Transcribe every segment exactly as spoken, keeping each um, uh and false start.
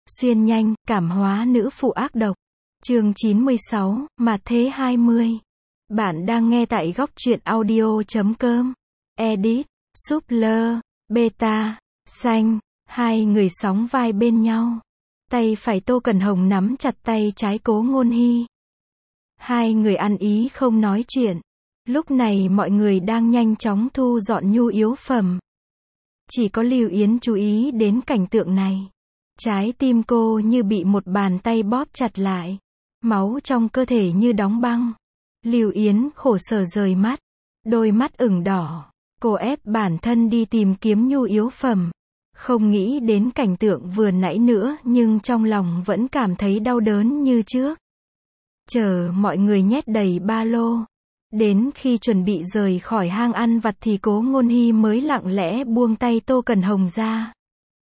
Xuyên nhanh, cảm hóa nữ phụ ác độc. Chương chín mươi sáu, Mặt thế hai mươi. Bạn đang nghe tại góc truyện audio chấm com. Edit, Super, Beta, Xanh, hai người sóng vai bên nhau. Tay phải Tô Cẩn Hồng nắm chặt tay trái Cố Ngôn Hy. Hai người ăn ý không nói chuyện. Lúc này mọi người đang nhanh chóng thu dọn nhu yếu phẩm. Chỉ có Lưu Yến chú ý đến cảnh tượng này. Trái tim cô như bị một bàn tay bóp chặt lại. Máu trong cơ thể như đóng băng. Lưu Yến khổ sở rời mắt. Đôi mắt ửng đỏ. Cô ép bản thân đi tìm kiếm nhu yếu phẩm. Không nghĩ đến cảnh tượng vừa nãy nữa nhưng trong lòng vẫn cảm thấy đau đớn như trước. Chờ mọi người nhét đầy ba lô. Đến khi chuẩn bị rời khỏi hang ăn vặt thì Cố Ngôn Hy mới lặng lẽ buông tay Tô Cẩn Hồng ra.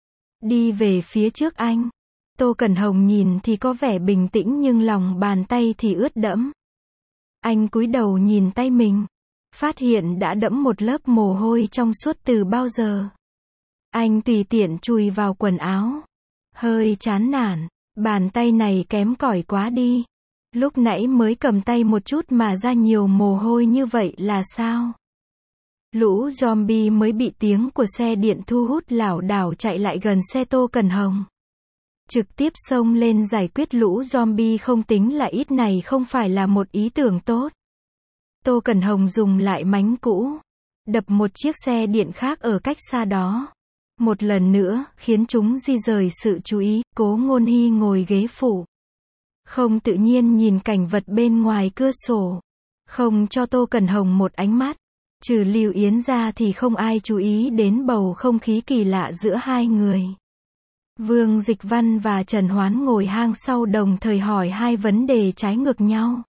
Đi về phía trước anh. Tô Cẩn Hồng nhìn thì có vẻ bình tĩnh nhưng lòng bàn tay thì ướt đẫm. Anh cúi đầu nhìn tay mình. Phát hiện đã đẫm một lớp mồ hôi trong suốt từ bao giờ. Anh tùy tiện chùi vào quần áo. Hơi chán nản. Bàn tay này kém cỏi quá đi. Lúc nãy mới cầm tay một chút mà ra nhiều mồ hôi như vậy là sao? Lũ zombie mới bị tiếng của xe điện thu hút lảo đảo chạy lại gần xe Tô Cẩn Hồng. Trực tiếp xông lên giải quyết lũ zombie không tính là ít này không phải là một ý tưởng tốt. Tô Cẩn Hồng dùng lại mánh cũ. Đập một chiếc xe điện khác ở cách xa đó. Một lần nữa, khiến chúng di rời sự chú ý. Cố Ngôn Hy ngồi ghế phụ. Không tự nhiên nhìn cảnh vật bên ngoài cửa sổ. Không cho Tô Cẩn Hồng một ánh mắt. Trừ Lưu Yến ra thì không ai chú ý đến bầu không khí kỳ lạ giữa hai người. Vương Dịch Văn và Trần Hoán ngồi hang sau đồng thời hỏi hai vấn đề trái ngược nhau.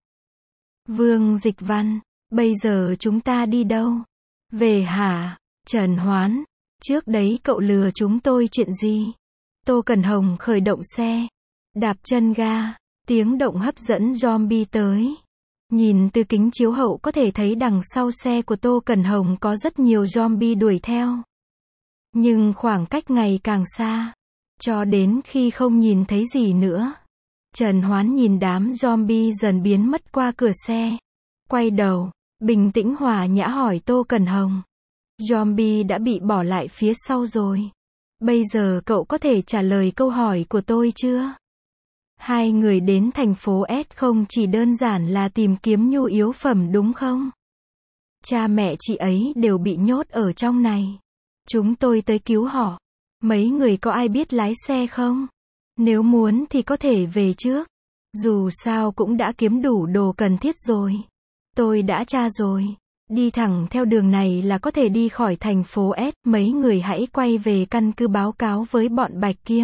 Vương Dịch Văn, bây giờ chúng ta đi đâu? Về hả? Trần Hoán, trước đấy cậu lừa chúng tôi chuyện gì? Tô Cẩn Hồng khởi động xe. Đạp chân ga. Tiếng động hấp dẫn zombie tới. Nhìn từ kính chiếu hậu có thể thấy đằng sau xe của Tô Cẩn Hồng có rất nhiều zombie đuổi theo. Nhưng khoảng cách ngày càng xa. Cho đến khi không nhìn thấy gì nữa. Trần Hoán nhìn đám zombie dần biến mất qua cửa xe. Quay đầu, bình tĩnh hòa nhã hỏi Tô Cẩn Hồng. Zombie đã bị bỏ lại phía sau rồi. Bây giờ cậu có thể trả lời câu hỏi của tôi chưa? Hai người đến thành phố S không chỉ đơn giản là tìm kiếm nhu yếu phẩm đúng không? Cha mẹ chị ấy đều bị nhốt ở trong này. Chúng tôi tới cứu họ. Mấy người có ai biết lái xe không? Nếu muốn thì có thể về trước. Dù sao cũng đã kiếm đủ đồ cần thiết rồi. Tôi đã tra rồi. Đi thẳng theo đường này là có thể đi khỏi thành phố S. Mấy người hãy quay về căn cứ báo cáo với bọn Bạch Kiêm.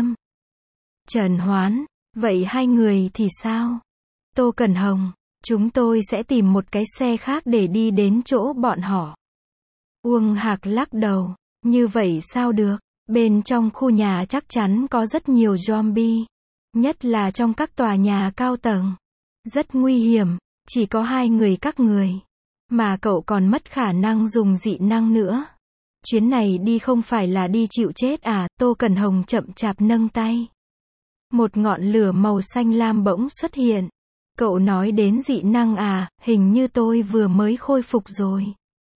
Trần Hoán, vậy hai người thì sao? Tô Cẩn Hồng, chúng tôi sẽ tìm một cái xe khác để đi đến chỗ bọn họ. Uông Hạc lắc đầu, như vậy sao được? Bên trong khu nhà chắc chắn có rất nhiều zombie. Nhất là trong các tòa nhà cao tầng. Rất nguy hiểm, chỉ có hai người các người. Mà cậu còn mất khả năng dùng dị năng nữa. Chuyến này đi không phải là đi chịu chết à? Tô Cẩn Hồng chậm chạp nâng tay. Một ngọn lửa màu xanh lam bỗng xuất hiện. Cậu nói đến dị năng à? Hình như tôi vừa mới khôi phục rồi.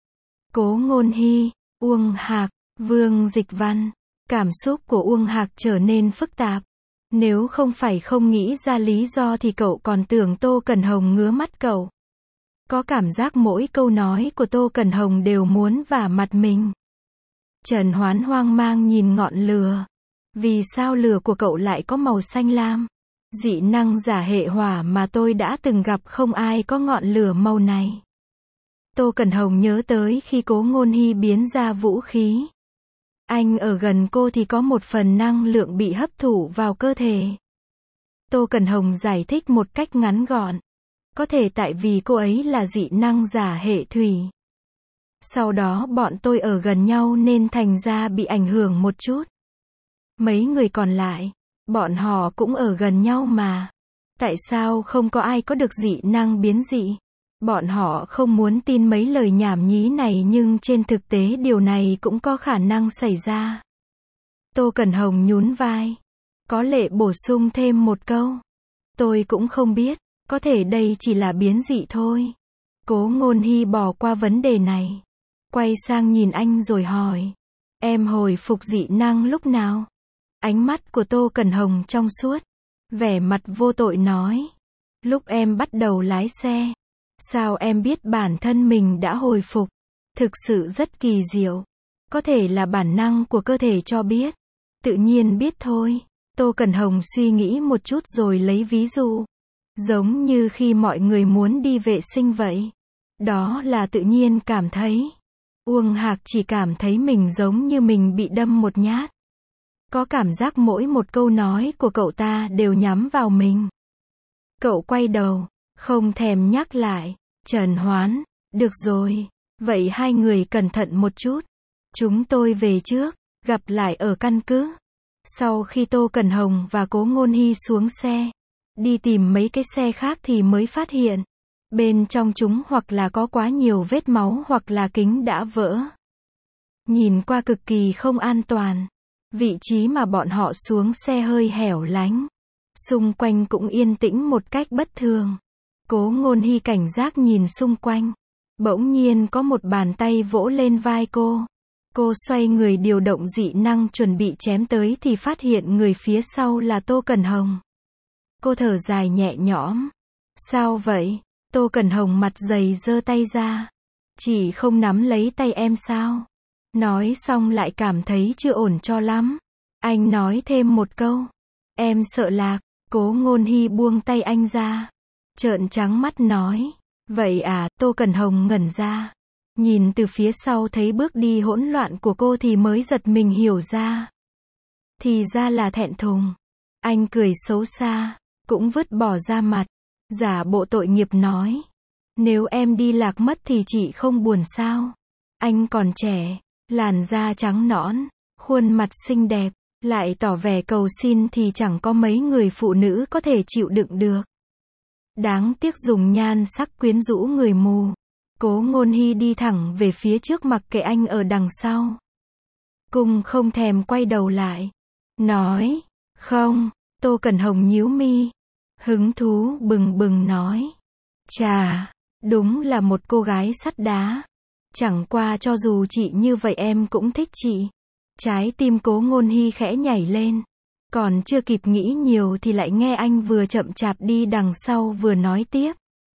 Cố Ngôn Hy, Uông Hạc, Vương Dịch Văn. Cảm xúc của Uông Hạc trở nên phức tạp. Nếu không phải không nghĩ ra lý do thì cậu còn tưởng Tô Cẩn Hồng ngứa mắt cậu. Có cảm giác mỗi câu nói của Tô Cẩn Hồng đều muốn vả mặt mình. Trần Hoán hoang mang nhìn ngọn lửa. Vì sao lửa của cậu lại có màu xanh lam? Dị năng giả hệ hỏa mà tôi đã từng gặp không ai có ngọn lửa màu này. Tô Cẩn Hồng nhớ tới khi Cố Ngôn Hy biến ra vũ khí. Anh ở gần cô thì có một phần năng lượng bị hấp thụ vào cơ thể. Tô Cẩn Hồng giải thích một cách ngắn gọn. Có thể tại vì cô ấy là dị năng giả hệ thủy. Sau đó bọn tôi ở gần nhau nên thành ra bị ảnh hưởng một chút. Mấy người còn lại, bọn họ cũng ở gần nhau mà. Tại sao không có ai có được dị năng biến dị? Bọn họ không muốn tin mấy lời nhảm nhí này nhưng trên thực tế điều này cũng có khả năng xảy ra. Tô Cẩn Hồng nhún vai. Có lệ bổ sung thêm một câu. Tôi cũng không biết, có thể đây chỉ là biến dị thôi. Cố Ngôn Hy bỏ qua vấn đề này. Quay sang nhìn anh rồi hỏi. Em hồi phục dị năng lúc nào? Ánh mắt của Tô Cẩn Hồng trong suốt. Vẻ mặt vô tội nói. Lúc em bắt đầu lái xe. Sao em biết bản thân mình đã hồi phục? Thực sự rất kỳ diệu. Có thể là bản năng của cơ thể cho biết. Tự nhiên biết thôi. Tô Cẩn Hồng suy nghĩ một chút rồi lấy ví dụ. Giống như khi mọi người muốn đi vệ sinh vậy. Đó là tự nhiên cảm thấy. Uông Hạc chỉ cảm thấy mình giống như mình bị đâm một nhát. Có cảm giác mỗi một câu nói của cậu ta đều nhắm vào mình. Cậu quay đầu, không thèm nhắc lại. Trần Hoán, được rồi, vậy hai người cẩn thận một chút. Chúng tôi về trước, gặp lại ở căn cứ. Sau khi Tô Cẩn Hồng và Cố Ngôn Hy xuống xe, đi tìm mấy cái xe khác thì mới phát hiện. Bên trong chúng hoặc là có quá nhiều vết máu hoặc là kính đã vỡ. Nhìn qua cực kỳ không an toàn. Vị trí mà bọn họ xuống xe hơi hẻo lánh. Xung quanh cũng yên tĩnh một cách bất thường. Cố Ngôn Hy cảnh giác nhìn xung quanh. Bỗng nhiên có một bàn tay vỗ lên vai cô. Cô xoay người điều động dị năng chuẩn bị chém tới thì phát hiện người phía sau là Tô Cẩn Hồng. Cô thở dài nhẹ nhõm. Sao vậy? Tô Cẩn Hồng mặt dày giơ tay ra. Chỉ không nắm lấy tay em sao? Nói xong lại cảm thấy chưa ổn cho lắm. Anh nói thêm một câu. Em sợ lạc. Cố Ngôn Hy buông tay anh ra. Trợn trắng mắt nói. Vậy à? Tô Cẩn Hồng ngẩn ra. Nhìn từ phía sau thấy bước đi hỗn loạn của cô thì mới giật mình hiểu ra. Thì ra là thẹn thùng. Anh cười xấu xa. Cũng vứt bỏ ra mặt. Giả bộ tội nghiệp nói. Nếu em đi lạc mất thì chị không buồn sao? Anh còn trẻ. Làn da trắng nõn. Khuôn mặt xinh đẹp. Lại tỏ vẻ cầu xin thì chẳng có mấy người phụ nữ có thể chịu đựng được. Đáng tiếc dùng nhan sắc quyến rũ người mù. Cố Ngôn Hy đi thẳng về phía trước mặc kệ anh ở đằng sau. Cung không thèm quay đầu lại. Nói. Không. Tô Cẩn Hồng nhíu mi. Hứng thú bừng bừng nói. Chà. Đúng là một cô gái sắt đá. Chẳng qua cho dù chị như vậy em cũng thích chị. Trái tim Cố Ngôn Hy khẽ nhảy lên. Còn chưa kịp nghĩ nhiều thì lại nghe anh vừa chậm chạp đi đằng sau vừa nói tiếp.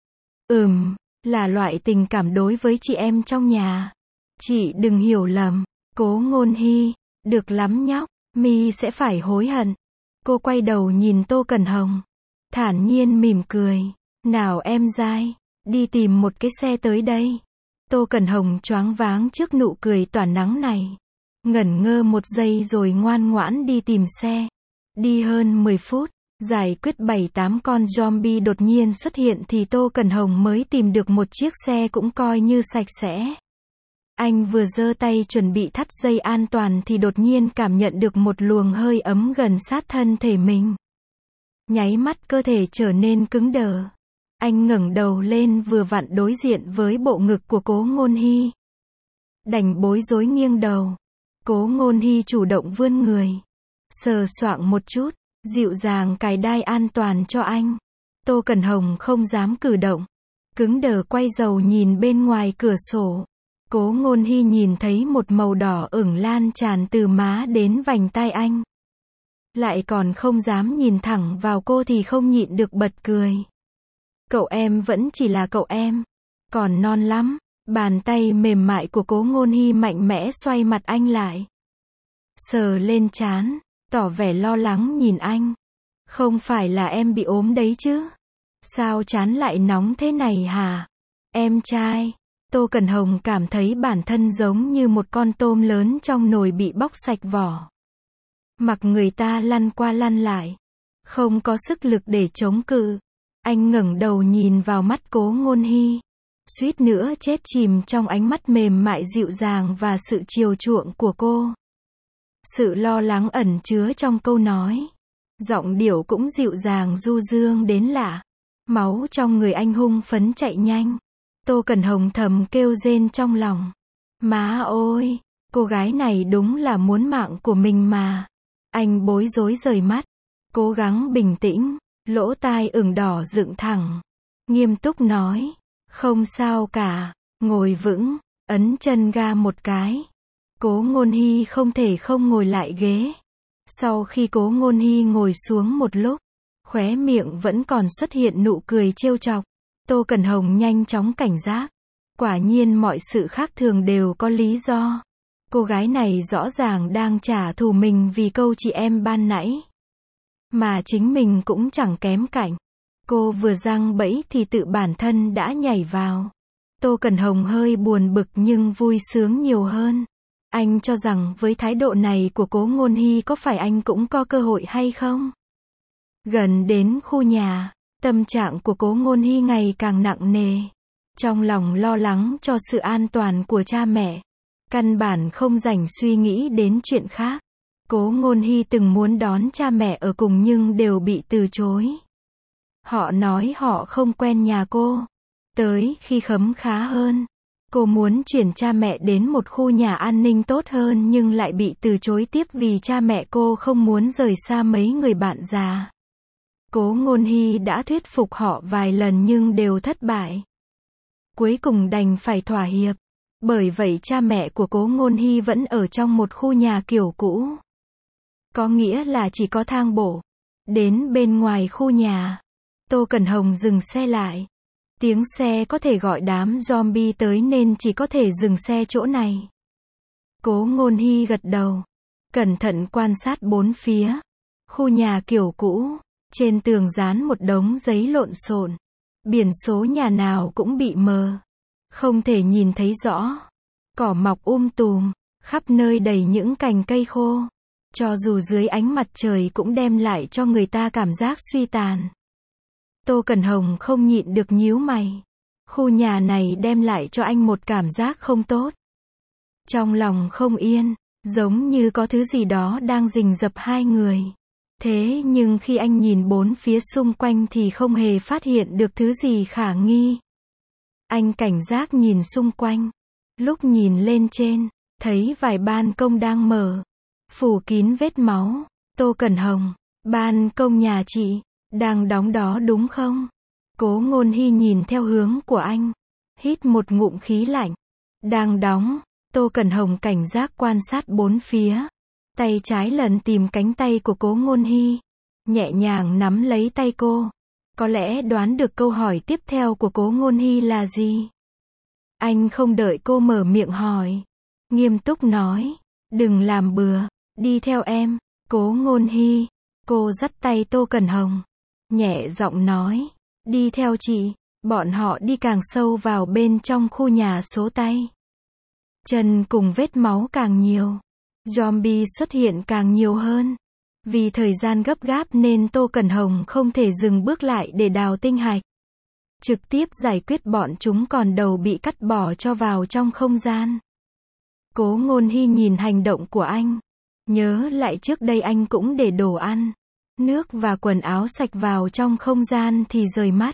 Ừm, là loại tình cảm đối với chị em trong nhà. Chị đừng hiểu lầm. Cố Ngôn Hy, được lắm nhóc, mi sẽ phải hối hận. Cô quay đầu nhìn Tô Cẩn Hồng. Thản nhiên mỉm cười. Nào em dai, đi tìm một cái xe tới đây. Tô Cẩn Hồng choáng váng trước nụ cười tỏa nắng này. Ngẩn ngơ một giây rồi ngoan ngoãn đi tìm xe. Đi hơn mười phút, giải quyết bảy tám con zombie đột nhiên xuất hiện thì Tô Cẩn Hồng mới tìm được một chiếc xe cũng coi như sạch sẽ. Anh vừa giơ tay chuẩn bị thắt dây an toàn thì đột nhiên cảm nhận được một luồng hơi ấm gần sát thân thể mình. Nháy mắt cơ thể trở nên cứng đờ. Anh ngẩng đầu lên vừa vặn đối diện với bộ ngực của Cố Ngôn Hy. Đành bối rối nghiêng đầu. Cố Ngôn Hy chủ động vươn người. Sờ soạng một chút, dịu dàng cài đai an toàn cho anh. Tô Cẩn Hồng không dám cử động. Cứng đờ quay đầu nhìn bên ngoài cửa sổ. Cố Ngôn Hy nhìn thấy một màu đỏ ửng lan tràn từ má đến vành tai anh. Lại còn không dám nhìn thẳng vào cô thì không nhịn được bật cười. Cậu em vẫn chỉ là cậu em. Còn non lắm. Bàn tay mềm mại của Cố Ngôn Hy mạnh mẽ xoay mặt anh lại. Sờ lên trán, tỏ vẻ lo lắng nhìn anh. Không phải là em bị ốm đấy chứ? Sao trán lại nóng thế này hả? Em trai. Tô Cẩn Hồng cảm thấy bản thân giống như một con tôm lớn trong nồi bị bóc sạch vỏ. Mặc người ta lăn qua lăn lại. Không có sức lực để chống cự. Anh ngẩng đầu nhìn vào mắt Cố Ngôn Hy. Suýt nữa chết chìm trong ánh mắt mềm mại dịu dàng và sự chiều chuộng của cô. Sự lo lắng ẩn chứa trong câu nói. Giọng điệu cũng dịu dàng du dương đến lạ. Máu trong người anh hung phấn chạy nhanh. Tô Cẩn Hồng thầm kêu rên trong lòng. Má ơi, cô gái này đúng là muốn mạng của mình mà. Anh bối rối rời mắt. Cố gắng bình tĩnh, lỗ tai ửng đỏ dựng thẳng. Nghiêm túc nói, không sao cả, ngồi vững, ấn chân ga một cái. Cố Ngôn Hy không thể không ngồi lại ghế. Sau khi Cố Ngôn Hy ngồi xuống một lúc, khóe miệng vẫn còn xuất hiện nụ cười trêu chọc. Tô Cẩn Hồng nhanh chóng cảnh giác. Quả nhiên mọi sự khác thường đều có lý do. Cô gái này rõ ràng đang trả thù mình vì câu chị em ban nãy. Mà chính mình cũng chẳng kém cạnh. Cô vừa giăng bẫy thì tự bản thân đã nhảy vào. Tô Cẩn Hồng hơi buồn bực nhưng vui sướng nhiều hơn. Anh cho rằng với thái độ này của Cố Ngôn Hy có phải anh cũng có cơ hội hay không? Gần đến khu nhà, tâm trạng của Cố Ngôn Hy ngày càng nặng nề. Trong lòng lo lắng cho sự an toàn của cha mẹ. Căn bản không rảnh suy nghĩ đến chuyện khác. Cố Ngôn Hy từng muốn đón cha mẹ ở cùng nhưng đều bị từ chối. Họ nói họ không quen nhà cô. Tới khi khấm khá hơn, cô muốn chuyển cha mẹ đến một khu nhà an ninh tốt hơn nhưng lại bị từ chối tiếp vì cha mẹ cô không muốn rời xa mấy người bạn già. Cố Ngôn Hy đã thuyết phục họ vài lần nhưng đều thất bại. Cuối cùng đành phải thỏa hiệp. Bởi vậy cha mẹ của Cố Ngôn Hy vẫn ở trong một khu nhà kiểu cũ. Có nghĩa là chỉ có thang bộ. Đến bên ngoài khu nhà, Tô Cẩn Hồng dừng xe lại. Tiếng xe có thể gọi đám zombie tới nên chỉ có thể dừng xe chỗ này. Cố Ngôn Hy gật đầu. Cẩn thận quan sát bốn phía. Khu nhà kiểu cũ. Trên tường dán một đống giấy lộn xộn. Biển số nhà nào cũng bị mờ. Không thể nhìn thấy rõ. Cỏ mọc um tùm. Khắp nơi đầy những cành cây khô. Cho dù dưới ánh mặt trời cũng đem lại cho người ta cảm giác suy tàn. Tô Cẩn Hồng không nhịn được nhíu mày. Khu nhà này đem lại cho anh một cảm giác không tốt. Trong lòng không yên, giống như có thứ gì đó đang rình rập hai người. Thế nhưng khi anh nhìn bốn phía xung quanh thì không hề phát hiện được thứ gì khả nghi. Anh cảnh giác nhìn xung quanh. Lúc nhìn lên trên, thấy vài ban công đang mở. Phủ kín vết máu. Tô Cẩn Hồng, ban công nhà chị đang đóng đó đúng không? Cố Ngôn Hy nhìn theo hướng của anh. Hít một ngụm khí lạnh. Đang đóng. Tô Cẩn Hồng cảnh giác quan sát bốn phía. Tay trái lần tìm cánh tay của Cố Ngôn Hy. Nhẹ nhàng nắm lấy tay cô. Có lẽ đoán được câu hỏi tiếp theo của Cố Ngôn Hy là gì. Anh không đợi cô mở miệng hỏi. Nghiêm túc nói. Đừng làm bừa. Đi theo em. Cố Ngôn Hy. Cô dắt tay Tô Cẩn Hồng. Nhẹ giọng nói. Đi theo chị. Bọn họ đi càng sâu vào bên trong khu nhà số tay. Chân cùng vết máu càng nhiều. Zombie xuất hiện càng nhiều hơn. Vì thời gian gấp gáp nên Tô Cẩn Hồng không thể dừng bước lại để đào tinh hạch. Trực tiếp giải quyết bọn chúng còn đầu bị cắt bỏ cho vào trong không gian. Cố Ngôn Hy nhìn hành động của anh. Nhớ lại trước đây anh cũng để đồ ăn, nước và quần áo sạch vào trong không gian thì rời mắt.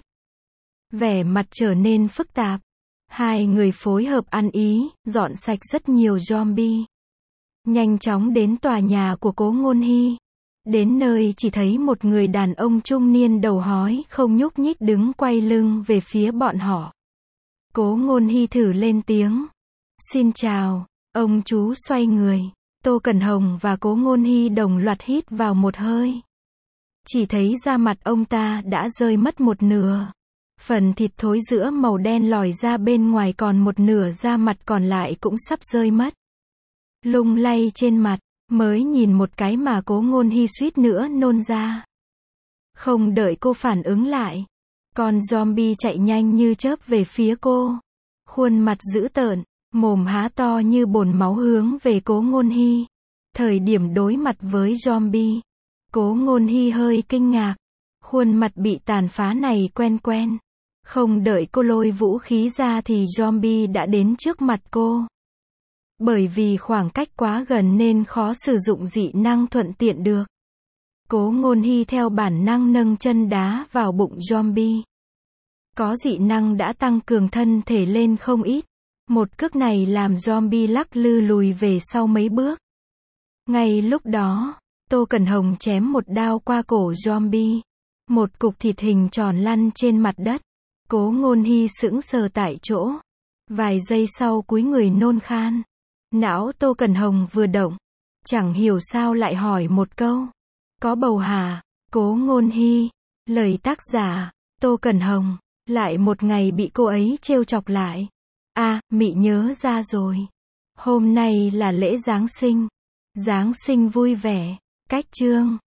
Vẻ mặt trở nên phức tạp. Hai người phối hợp ăn ý, dọn sạch rất nhiều zombie. Nhanh chóng đến tòa nhà của Cố Ngôn Hy. Đến nơi chỉ thấy một người đàn ông trung niên đầu hói không nhúc nhích đứng quay lưng về phía bọn họ. Cố Ngôn Hy thử lên tiếng. Xin chào, ông chú xoay người. Tô Cẩn Hồng và Cố Ngôn Hy đồng loạt hít vào một hơi. Chỉ thấy da mặt ông ta đã rơi mất một nửa. Phần thịt thối giữa màu đen lòi ra bên ngoài còn một nửa da mặt còn lại cũng sắp rơi mất. Lung lay trên mặt, mới nhìn một cái mà Cố Ngôn Hy suýt nữa nôn ra. Không đợi cô phản ứng lại, con zombie chạy nhanh như chớp về phía cô. Khuôn mặt dữ tợn, mồm há to như bồn máu hướng về Cố Ngôn Hy. Thời điểm đối mặt với zombie, Cố Ngôn Hy hơi kinh ngạc. Khuôn mặt bị tàn phá này quen quen. Không đợi cô lôi vũ khí ra thì zombie đã đến trước mặt cô. Bởi vì khoảng cách quá gần nên khó sử dụng dị năng thuận tiện được. Cố Ngôn Hy theo bản năng nâng chân đá vào bụng zombie. Có dị năng đã tăng cường thân thể lên không ít. Một cước này làm zombie lắc lư lùi về sau mấy bước. Ngay lúc đó, Tô Cẩn Hồng chém một đao qua cổ zombie. Một cục thịt hình tròn lăn trên mặt đất. Cố Ngôn Hy sững sờ tại chỗ. Vài giây sau cúi người nôn khan. Não Tô Cẩn Hồng vừa động. Chẳng hiểu sao lại hỏi một câu. Có bầu hả? Cố Ngôn Hy. Lời tác giả. Tô Cẩn Hồng. Lại một ngày bị cô ấy trêu chọc lại. À, mị nhớ ra rồi. Hôm nay là lễ Giáng sinh. Giáng sinh vui vẻ. Cách chương.